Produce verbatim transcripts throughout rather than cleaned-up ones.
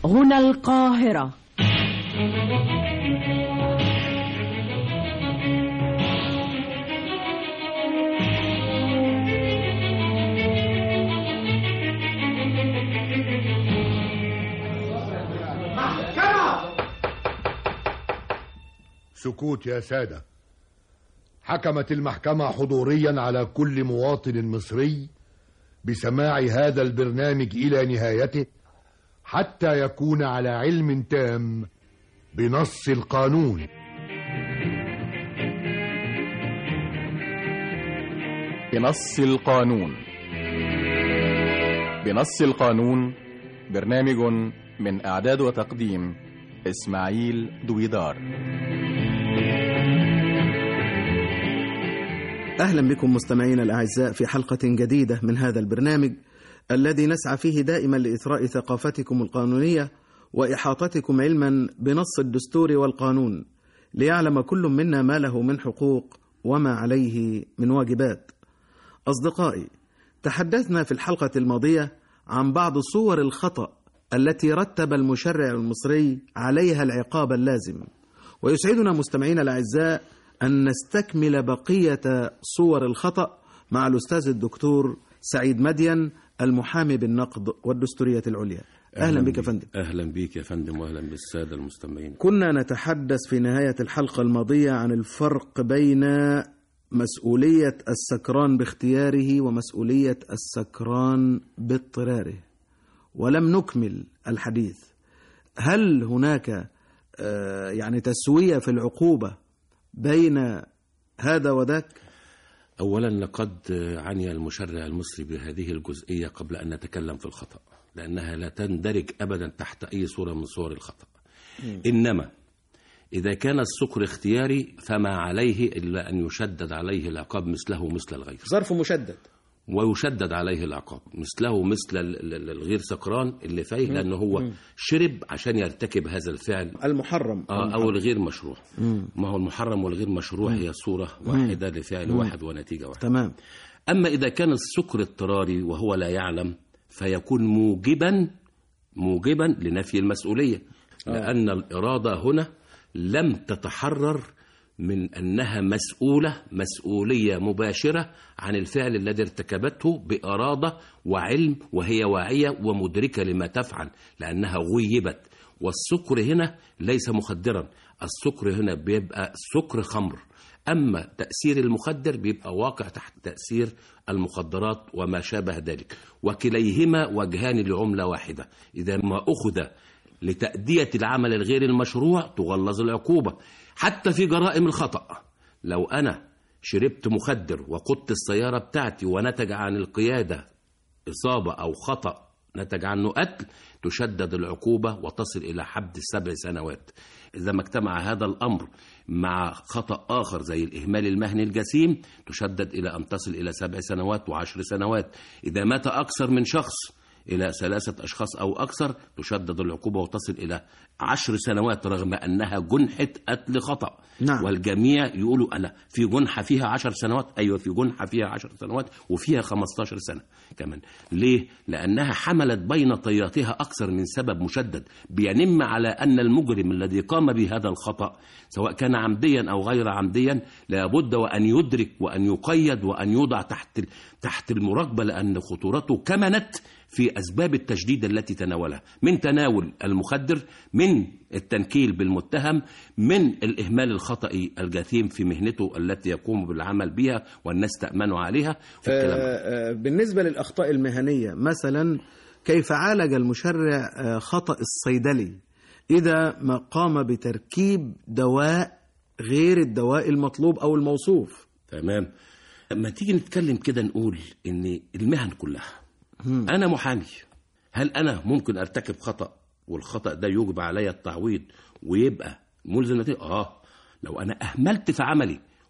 هنا القاهرة. سكوت يا سادة. حكمت المحكمة حضوريا على كل مواطن مصري بسماع هذا البرنامج إلى نهايته حتى يكون على علم تام بنص القانون. بنص القانون. بنص القانون برنامج من إعداد وتقديم إسماعيل دويدار. أهلا بكم مستمعينا الأعزاء في حلقة جديدة من هذا البرنامج الذي نسعى فيه دائما لإثراء ثقافتكم القانونية وإحاطتكم علما بنص الدستور والقانون ليعلم كل منا ما له من حقوق وما عليه من واجبات. أصدقائي، تحدثنا في الحلقة الماضية عن بعض صور الخطأ التي رتب المشرع المصري عليها العقاب اللازم، ويسعدنا مستمعينا الأعزاء أن نستكمل بقية صور الخطأ مع الأستاذ الدكتور سعيد مدين المحامي بالنقد والدستورية العليا. أهلا, أهلا بك يا فندم. أهلا بك يا فندم وأهلا بالسادة المستمعين. كنا نتحدث في نهاية الحلقة الماضية عن الفرق بين مسؤولية السكران باختياره ومسؤولية السكران باضطراره، ولم نكمل الحديث. هل هناك يعني تسوية في العقوبة بين هذا وذاك؟ أولا لقد عني المشرع المصري بهذه الجزئية قبل أن نتكلم في الخطأ، لأنها لا تندرج أبدا تحت أي صورة من صور الخطأ. م. إنما إذا كان السكر اختياري فما عليه إلا أن يشدد عليه العقاب مثله مثل الغير. ظرف مشدد ويشدد عليه العقاب مثله مثل الغير سكران اللي فيه، لأنه هو شرب عشان يرتكب هذا الفعل المحرم آه أو الغير مشروع. ما هو المحرم والغير مشروع هي صورة واحدة لفعل واحد ونتيجة واحدة. تمام. أما إذا كان السكر اضطراري وهو لا يعلم فيكون موجبا موجبا لنفي المسؤولية، لأن الإرادة هنا لم تتحرر من أنها مسؤولة مسؤولية مباشرة عن الفعل الذي ارتكبته بإرادة وعلم، وهي واعية ومدركة لما تفعل لأنها غيبت. والسكر هنا ليس مخدرا، السكر هنا بيبقى سكر خمر، أما تأثير المخدر بيبقى واقع تحت تأثير المخدرات وما شابه ذلك، وكليهما وجهان لعملة واحدة. إذا ما أخذ لتأدية العمل الغير المشروع تغلظ العقوبة. حتى في جرائم الخطأ، لو أنا شربت مخدر وقدت السيارة بتاعتي ونتج عن القيادة إصابة أو خطأ نتج عنه قتل، تشدد العقوبة وتصل إلى حد سبع سنوات. إذا ما اجتمع هذا الأمر مع خطأ آخر زي الإهمال المهني الجسيم تشدد إلى أن تصل إلى سبع سنوات وعشر سنوات. إذا مات أكثر من شخص إلى ثلاثة أشخاص أو أكثر تشدد العقوبة وتصل إلى عشر سنوات، رغم أنها جنحة قتل خطأ. نعم. والجميع يقولوا أنا في جنحة فيها عشر سنوات، أيوة في جنحة فيها عشر سنوات وفيها خمستاشر سنة كمان. ليه؟ لأنها حملت بين طياتها أكثر من سبب مشدد بينم على أن المجرم الذي قام بهذا الخطأ سواء كان عمديا أو غير عمديا لابد وأن يدرك وأن يقيد وأن يوضع تحت تحت المراقبة، لأن خطورته كمنت في أسباب التشديد التي تناولها، من تناول المخدر، من التنكيل بالمتهم، من الإهمال الخطئي الجسيم في مهنته التي يقوم بالعمل بها والناس تأمن عليها. في آه بالنسبة للأخطاء المهنية مثلا، كيف عالج المشرع خطأ الصيدلي إذا ما قام بتركيب دواء غير الدواء المطلوب أو الموصوف؟ تمام. لما تيجي نتكلم كده نقول إن المهن كلها، أنا محامي، هل أنا ممكن أرتكب خطأ والخطأ ده يوجب علي التعويض ويبقى ملزم نتيجة؟ آه لو أنا أهملت في عملي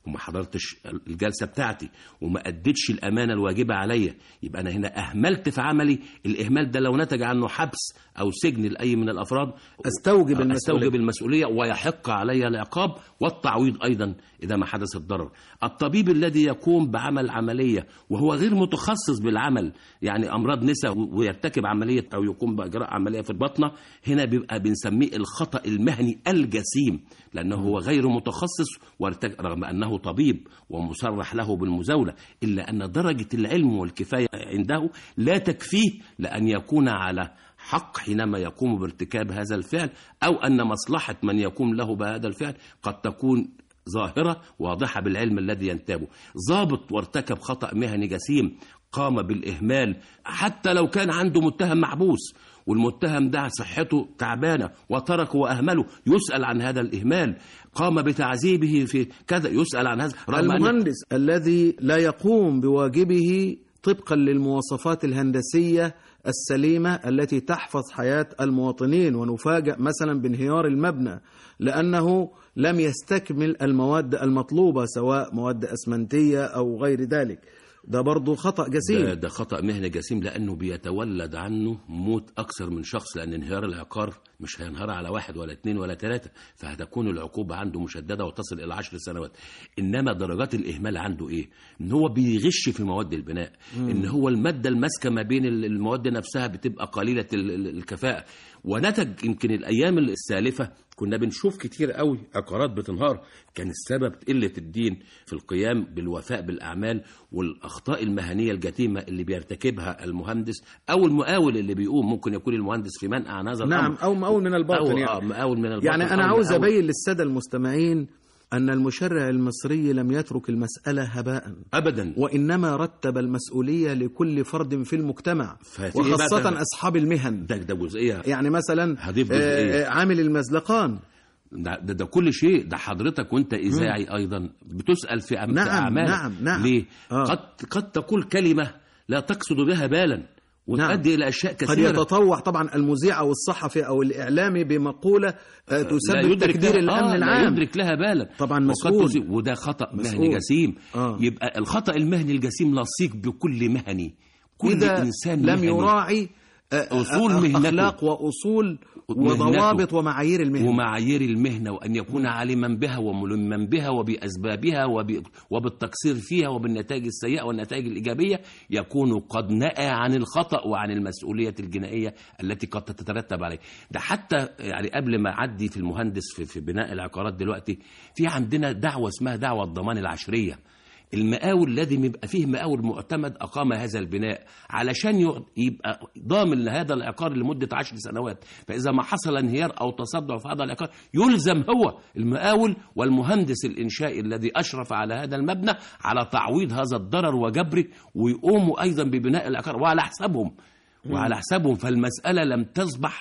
وما حضرتش الجلسة بتاعتي وما أديتش الأمانة الواجبة عليا، يبقى أنا هنا أهملت في عملي. الإهمال ده لو نتج عنه حبس أو سجن لأي من الأفراد أستوجب المسؤولية, أستوجب المسؤولية ويحق علي العقاب والتعويض أيضا إذا ما حدث الضرر. الطبيب الذي يقوم بعمل عملية وهو غير متخصص بالعمل، يعني أمراض نساء ويرتكب عملية أو يقوم بإجراء عملية في البطنة، هنا بيبقى بنسميه الخطأ المهني الجسيم، لأنه هو غير متخصص رغم أنه طبيب ومصرح له بالمزاولة، إلا أن درجة العلم والكفاية عنده لا تكفيه لأن يكون على حق حينما يقوم بارتكاب هذا الفعل، أو أن مصلحة من يقوم له بهذا الفعل قد تكون ظاهرة واضحة بالعلم الذي ينتابه. ضابط وارتكب خطأ مهني جسيم قام بالإهمال، حتى لو كان عنده متهم محبوس والمتهم ده صحته تعبانة وتركه وأهمله، يسأل عن هذا الإهمال. قام بتعذيبه في كذا، يسأل عن هذا. المهندس الذي لا يقوم بواجبه طبقا للمواصفات الهندسية السليمة التي تحفظ حياة المواطنين، ونفاجأ مثلا بانهيار المبنى لأنه لم يستكمل المواد المطلوبة سواء مواد أسمنتية أو غير ذلك، ده برضو خطأ جسيم. ده, ده خطأ مهني جسيم، لأنه بيتولد عنه موت أكثر من شخص، لأن انهيار العقار مش هينهار على واحد ولا اثنين ولا ثلاثة، فهتكون العقوبة عنده مشددة وتصل إلى عشر سنوات. إنما درجات الإهمال عنده إيه؟ إن هو بيغش في مواد البناء، مم. إن هو المادة الماسكة ما بين المواد نفسها بتبقى قليلة الكفاءة. ونتج يمكن الأيام السالفة كنا بنشوف كتير قوي عقارات بتنهار، كان السبب قلة الدين في القيام بالوفاء بالأعمال والأخطاء المهنية الجسيمة اللي بيرتكبها المهندس أو المقاول اللي بيقوم. ممكن يكون المهندس في منع عن هذا الأمر، نعم، أو مقاول من الباطن، أو يعني. مقاول من الباطن. يعني أنا عاوز أبين للسادة المستمعين أن المشرع المصري لم يترك المسألة هباء أبدا، وإنما رتب المسؤولية لكل فرد في المجتمع، وخاصة أصحاب المهن. ده, ده جزئية، يعني مثلا جزئية. عامل المزلقان، ده, ده, ده كل شيء. ده حضرتك وانت إذاعي م. أيضا بتسأل في نعم أعمال. نعم نعم. ليه؟ آه. قد, قد تقول كلمة لا تقصد بها بالا وتؤدي نعم. إلى أشياء كثيرة. قد يتطوع طبعا المذيع أو الصحفي أو الإعلامي بمقولة تسبب تكدير الأمن آه العام، لا يدرك لها بالا طبعا مسؤول، وده خطأ مسؤول. مهني جسيم. آه. يبقى الخطأ المهني الجسيم لصيق بكل مهني، كل إنسان لم يراعي أصول مهنته، أخلاق وأصول وضوابط ومعايير المهنة ومعايير المهنة، وأن يكون عالما بها وملما بها وبأسبابها وبالتقصير فيها وبالنتائج السيئة والنتائج الإيجابية، يكون قد نأى عن الخطأ وعن المسؤولية الجنائية التي قد تترتب عليه. ده حتى يعني قبل ما أعدي في المهندس في, في بناء العقارات دلوقتي في عندنا دعوة اسمها دعوة الضمان العشرية. المقاول لازم يبقى فيه مقاول معتمد أقام هذا البناء علشان يبقى ضامن لهذا العقار لمدة عشر سنوات، فإذا ما حصل انهيار أو تصدع في هذا العقار يلزم هو المقاول والمهندس الإنشائي الذي أشرف على هذا المبنى على تعويض هذا الضرر وجبره، ويقوموا أيضا ببناء العقار وعلى حسابهم وعلى حسابهم. فالمسألة لم تصبح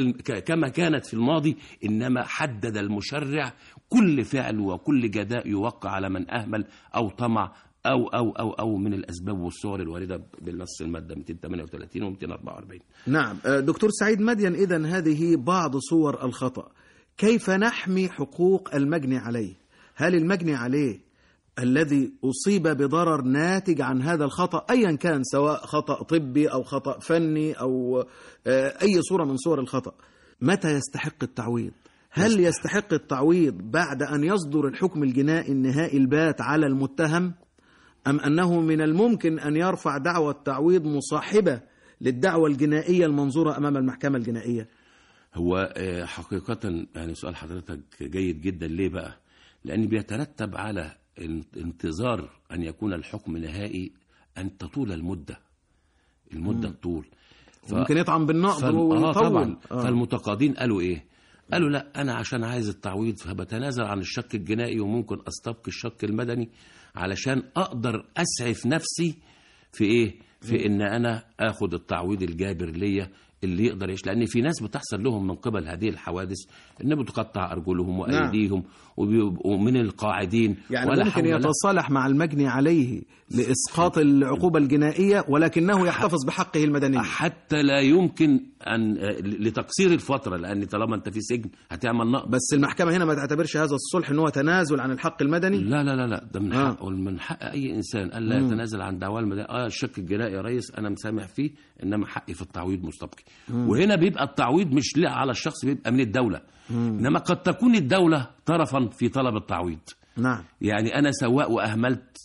كما كانت في الماضي، إنما حدد المشرع كل فعل وكل جزاء يوقع على من أهمل أو طمع أو أو أو أو من الأسباب والصور الواردة بالنص المادة مئتين وثمانية وثلاثين و مئتين وأربعة وأربعين. نعم دكتور سعيد مدين، إذن هذه بعض صور الخطأ. كيف نحمي حقوق المجني عليه؟ هل المجني عليه الذي أصيب بضرر ناتج عن هذا الخطأ أيا كان، سواء خطأ طبي أو خطأ فني أو أي صورة من صور الخطأ، متى يستحق التعويض؟ هل يستحق التعويض بعد أن يصدر الحكم الجنائي النهائي البات على المتهم، أم أنه من الممكن أن يرفع دعوى التعويض مصاحبة للدعوى الجنائية المنظورة أمام المحكمة الجنائية؟ هو حقيقة يعني سؤال حضرتك جيد جدا. ليه بقى؟ لأن بيترتب على انتظار أن يكون الحكم نهائي أن تطول المدة المدة الطول ف... ممكن يطعم بالنقض ويطول. آه طبعا. آه. فالمتقاضين قالوا إيه؟ قالوا لا، أنا عشان عايز التعويض فبتنازل عن الشق الجنائي وممكن أستبقي الشق المدني علشان أقدر أسعف نفسي في إيه؟ في إن أنا أخد التعويض الجابر ليا اللي يقدر يعيش، لان في ناس بتحصل لهم من قبل هذه الحوادث ان بتقطع ارجلهم وايديهم وبيبقوا من القاعدين، يعني ولا ممكن حول له. يتصالح مع المجني عليه لاسقاط العقوبه الجنائيه ولكنه يحتفظ بحقه المدني، حتى لا يمكن ان لتقصير الفتره، لان طالما انت في سجن هتعمل نقض. بس المحكمه هنا ما تعتبرش هذا الصلح ان هو تنازل عن الحق المدني. لا لا لا لا ده من آه. حق من حق اي انسان الا يتنازل عن دعواه المدنيه. اه الشق الجنائي يا ريس انا مسامح فيه، انما حقي في التعويض مستبقي. وهنا بيبقى التعويض مش لا على الشخص، بيبقى من الدوله. مم. انما قد تكون الدوله طرفا في طلب التعويض. نعم. يعني انا سواق واهملت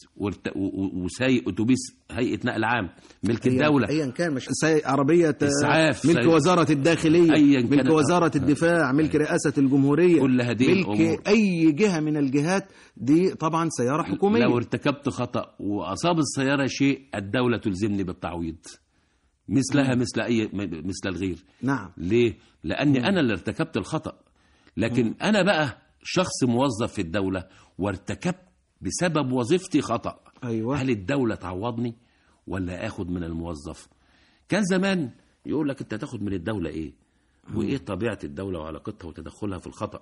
وسايق اتوبيس هيئه نقل عام ملك الدوله، ايا كان، مش سايق عربيه اسعاف ملك وزاره الداخليه، ملك وزاره الدفاع، ملك رئاسه الجمهوريه، كل هذه ملك الأمور. اي جهه من الجهات دي طبعا سياره حكوميه. لو ارتكبت خطا واصاب السياره شيء الدوله تلزمني بالتعويض مثلها مثل اي مثل الغير. نعم. ليه؟ لاني مم. انا اللي ارتكبت الخطا، لكن مم. انا بقى شخص موظف في الدوله وارتكبت بسبب وظيفتي خطا. أيوة. هل الدوله تعوضني ولا اخد من الموظف؟ كان زمان يقول لك انت تاخد من الدوله ايه مم. وايه طبيعه الدوله وعلاقتها وتدخلها في الخطا.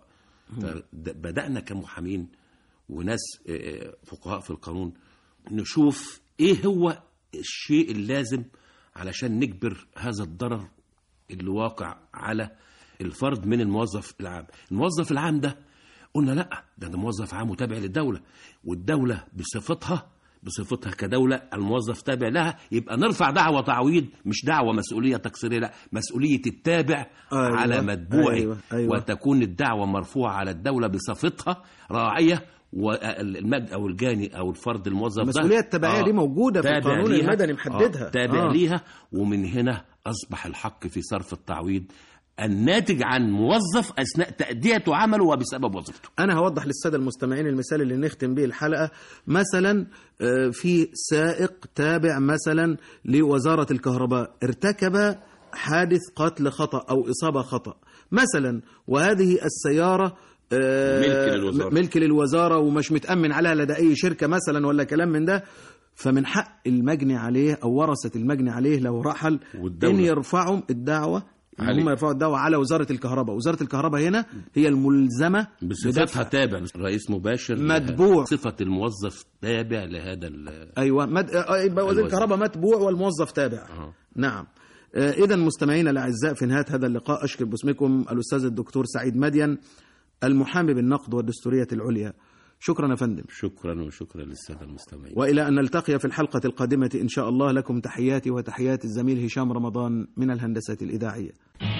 فبدانا كمحامين وناس فقهاء في القانون نشوف ايه هو الشيء اللازم علشان نجبر هذا الضرر اللي واقع على الفرد من الموظف العام. الموظف العام ده قلنا لا، ده, ده موظف عام وتابع للدولة، والدولة بصفتها بصفتها كدولة الموظف تابع لها، يبقى نرفع دعوة تعويض، مش دعوة مسؤولية تقصيرية، لا، مسؤولية التابع. أيوة. على متبوعه. أيوة. أيوة. وتكون الدعوة مرفوعة على الدولة بصفتها راعية، والمد او الجاني او الفرد الموظف ده المسؤوليه التبعيه آه دي موجوده في القانون المدني محددها. آه تابع آه. ليها. ومن هنا اصبح الحق في صرف التعويض الناتج عن موظف اثناء تاديته عمله وبسبب وظيفته. انا هوضح للساده المستمعين المثال اللي نختم به الحلقه. مثلا في سائق تابع مثلا لوزاره الكهرباء ارتكب حادث قتل خطا او اصابه خطا مثلا، وهذه السياره ملك للوزارة. ملك للوزارة ومش متأمن عليها لدى أي شركة مثلا ولا كلام من ده، فمن حق المجني عليه أو ورثة المجني عليه لو رحل والدولة. إن يرفعوا الدعوة، هم يرفعوا الدعوة على وزارة الكهرباء. وزارة الكهرباء هنا هي الملزمة بصفتها تابع، رئيس مباشر متبوع، صفة الموظف تابع لهذا. أيوة مد... يبقى وزير الكهرباء متبوع والموظف تابع. أه. نعم. إذا مستمعينا الأعزاء، في نهاية هذا اللقاء أشكر باسمكم الأستاذ الدكتور سعيد مدين، المحامي بالنقد والدستورية العليا. شكرا يا فندم. شكرا وشكرا للسادة المستمعين. وإلى أن نلتقي في الحلقة القادمة إن شاء الله، لكم تحياتي وتحيات الزميل هشام رمضان من الهندسة الإذاعية.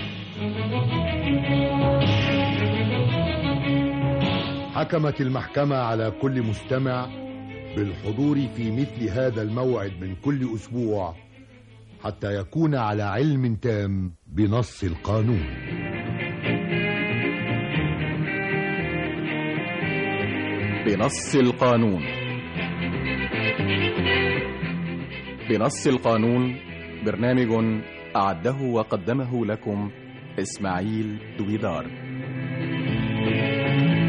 حكمت المحكمة على كل مستمع بالحضور في مثل هذا الموعد من كل أسبوع حتى يكون على علم تام بنص القانون. بنص القانون. بنص القانون برنامج أعده وقدمه لكم إسماعيل دويدار.